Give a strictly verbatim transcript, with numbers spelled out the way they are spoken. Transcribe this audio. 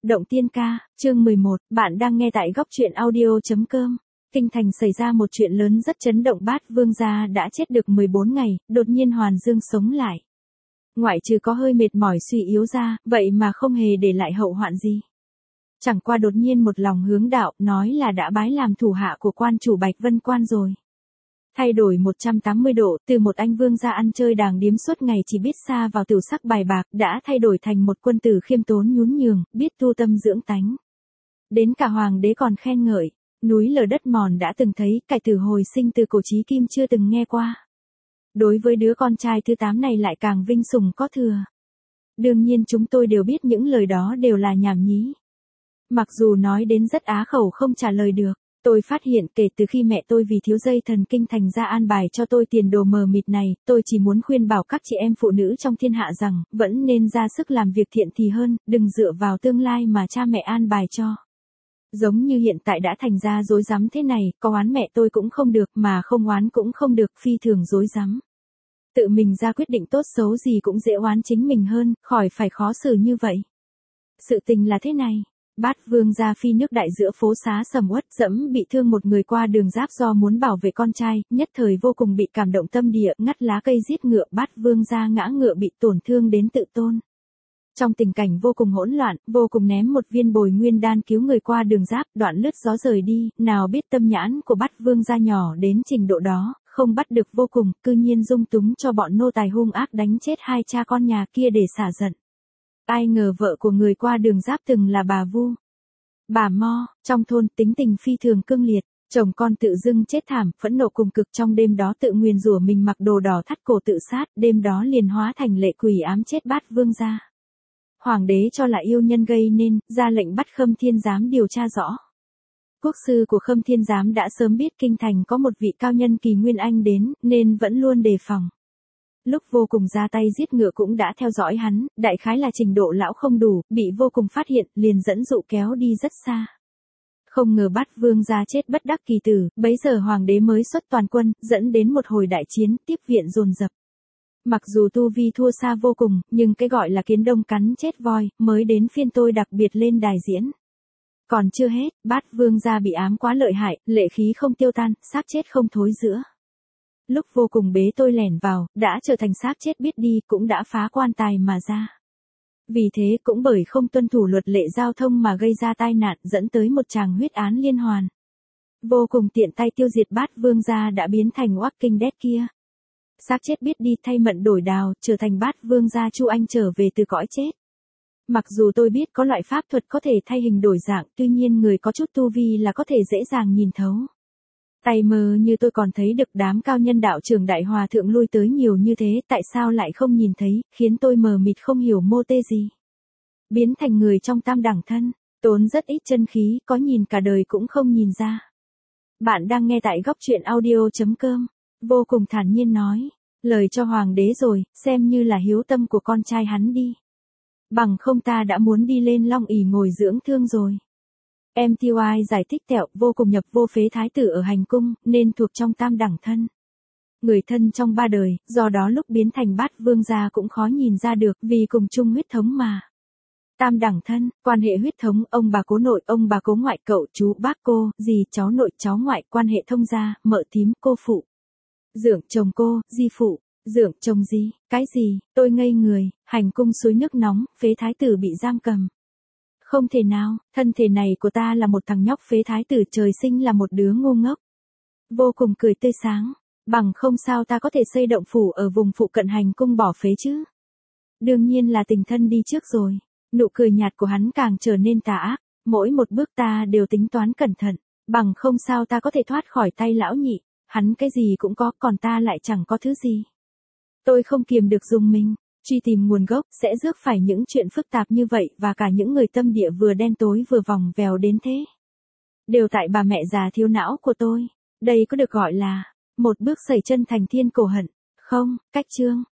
Động Tiên Ca, chương mười một, bạn đang nghe tại góc truyện audio.com. Kinh thành xảy ra một chuyện lớn rất chấn động, Bát Vương gia đã chết được mười bốn ngày, đột nhiên Hoàn Dương sống lại. Ngoại trừ có hơi mệt mỏi suy yếu ra, vậy mà không hề để lại hậu hoạn gì. Chẳng qua đột nhiên một lòng hướng đạo, nói là đã bái làm thủ hạ của quan chủ Bạch Vân Quan rồi. Thay đổi một trăm tám mươi độ, từ một anh vương gia ăn chơi đàng điếm suốt ngày chỉ biết sa vào tiểu sắc bài bạc, đã thay đổi thành một quân tử khiêm tốn nhún nhường, biết tu tâm dưỡng tánh. Đến cả hoàng đế còn khen ngợi, núi lở đất mòn đã từng thấy, cải tử hồi sinh từ cổ chí kim chưa từng nghe qua. Đối với đứa con trai thứ tám này lại càng vinh sủng có thừa. Đương nhiên chúng tôi đều biết những lời đó đều là nhảm nhí. Mặc dù nói đến rất á khẩu không trả lời được. Tôi phát hiện kể từ khi mẹ tôi vì thiếu dây thần kinh thành ra an bài cho tôi tiền đồ mờ mịt này, tôi chỉ muốn khuyên bảo các chị em phụ nữ trong thiên hạ rằng, vẫn nên ra sức làm việc thiện thì hơn, đừng dựa vào tương lai mà cha mẹ an bài cho. Giống như hiện tại đã thành ra rối rắm thế này, có oán mẹ tôi cũng không được, mà không oán cũng không được, phi thường rối rắm. Tự mình ra quyết định tốt xấu gì cũng dễ oán chính mình hơn, khỏi phải khó xử như vậy. Sự tình là thế này. Bát Vương gia phi nước đại giữa phố xá sầm uất, dẫm bị thương một người qua đường giáp do muốn bảo vệ con trai, nhất thời vô cùng bị cảm động tâm địa, ngắt lá cây giết ngựa, Bát Vương gia ngã ngựa bị tổn thương đến tự tôn. Trong tình cảnh vô cùng hỗn loạn, vô cùng ném một viên bồi nguyên đan cứu người qua đường giáp, đoạn lướt gió rời đi, nào biết tâm nhãn của Bát Vương gia nhỏ đến trình độ đó, không bắt được vô cùng, cư nhiên dung túng cho bọn nô tài hung ác đánh chết hai cha con nhà kia để xả giận. Ai ngờ vợ của người qua đường giáp từng là bà Vu. Bà Mo, trong thôn tính tình phi thường cương liệt, chồng con tự dưng chết thảm, phẫn nộ cùng cực trong đêm đó tự nguyền rủa mình mặc đồ đỏ thắt cổ tự sát, đêm đó liền hóa thành lệ quỷ ám chết Bát Vương gia. Hoàng đế cho là yêu nhân gây nên, ra lệnh bắt Khâm Thiên Giám điều tra rõ. Quốc sư của Khâm Thiên Giám đã sớm biết kinh thành có một vị cao nhân kỳ nguyên anh đến, nên vẫn luôn đề phòng. Lúc vô cùng ra tay giết ngựa cũng đã theo dõi hắn, đại khái là trình độ lão không đủ, bị vô cùng phát hiện, liền dẫn dụ kéo đi rất xa. Không ngờ Bát Vương gia chết bất đắc kỳ tử, bấy giờ hoàng đế mới xuất toàn quân, dẫn đến một hồi đại chiến, tiếp viện dồn dập. Mặc dù tu vi thua xa vô cùng, nhưng cái gọi là kiến đông cắn chết voi, mới đến phiên tôi đặc biệt lên đài diễn. Còn chưa hết, Bát Vương gia bị ám quá lợi hại, lệ khí không tiêu tan, xác chết không thối rữa. Lúc vô cùng bế tôi lẻn vào, đã trở thành xác chết biết đi, cũng đã phá quan tài mà ra. Vì thế cũng bởi không tuân thủ luật lệ giao thông mà gây ra tai nạn, dẫn tới một tràng huyết án liên hoàn. Vô cùng tiện tay tiêu diệt Bát Vương gia đã biến thành Walking Dead kia. Xác chết biết đi thay mận đổi đào, trở thành Bát Vương gia Chu Anh trở về từ cõi chết. Mặc dù tôi biết có loại pháp thuật có thể thay hình đổi dạng, tuy nhiên người có chút tu vi là có thể dễ dàng nhìn thấu. Tay mơ như tôi còn thấy được đám cao nhân đạo trưởng đại hòa thượng lui tới nhiều như thế, tại sao lại không nhìn thấy, khiến tôi mờ mịt không hiểu mô tê gì. Biến thành người trong tam đẳng thân, tốn rất ít chân khí, có nhìn cả đời cũng không nhìn ra. Bạn đang nghe tại góc truyện audio.com, vô cùng thản nhiên nói, lời cho hoàng đế rồi, xem như là hiếu tâm của con trai hắn đi. Bằng không ta đã muốn đi lên Long ỷ ngồi dưỡng thương rồi. em tê i giải thích tẹo, vô cùng nhập vô phế thái tử ở hành cung, nên thuộc trong tam đẳng thân. Người thân trong ba đời, do đó lúc biến thành Bát Vương gia cũng khó nhìn ra được, vì cùng chung huyết thống mà. Tam đẳng thân, quan hệ huyết thống, ông bà cố nội, ông bà cố ngoại, cậu, chú, bác, cô, dì, cháu nội, cháu ngoại, quan hệ thông gia, mợ thím, cô phụ. Dượng chồng cô, di phụ, dượng chồng gì, cái gì, tôi ngây người, hành cung suối nước nóng, phế thái tử bị giam cầm. Không thể nào, thân thể này của ta là một thằng nhóc phế thái tử trời sinh là một đứa ngu ngốc. Vô cùng cười tươi sáng, bằng không sao ta có thể xây động phủ ở vùng phụ cận hành cung bỏ phế chứ. Đương nhiên là tình thân đi trước rồi, nụ cười nhạt của hắn càng trở nên tà ác, mỗi một bước ta đều tính toán cẩn thận, bằng không sao ta có thể thoát khỏi tay lão nhị, hắn cái gì cũng có, còn ta lại chẳng có thứ gì. Tôi không kiềm được dùng mình. Truy tìm nguồn gốc, sẽ rước phải những chuyện phức tạp như vậy, và cả những người tâm địa vừa đen tối vừa vòng vèo đến thế. Đều tại bà mẹ già thiếu não của tôi. Đây có được gọi là một bước sẩy chân thành thiên cổ hận, không? Cách chương.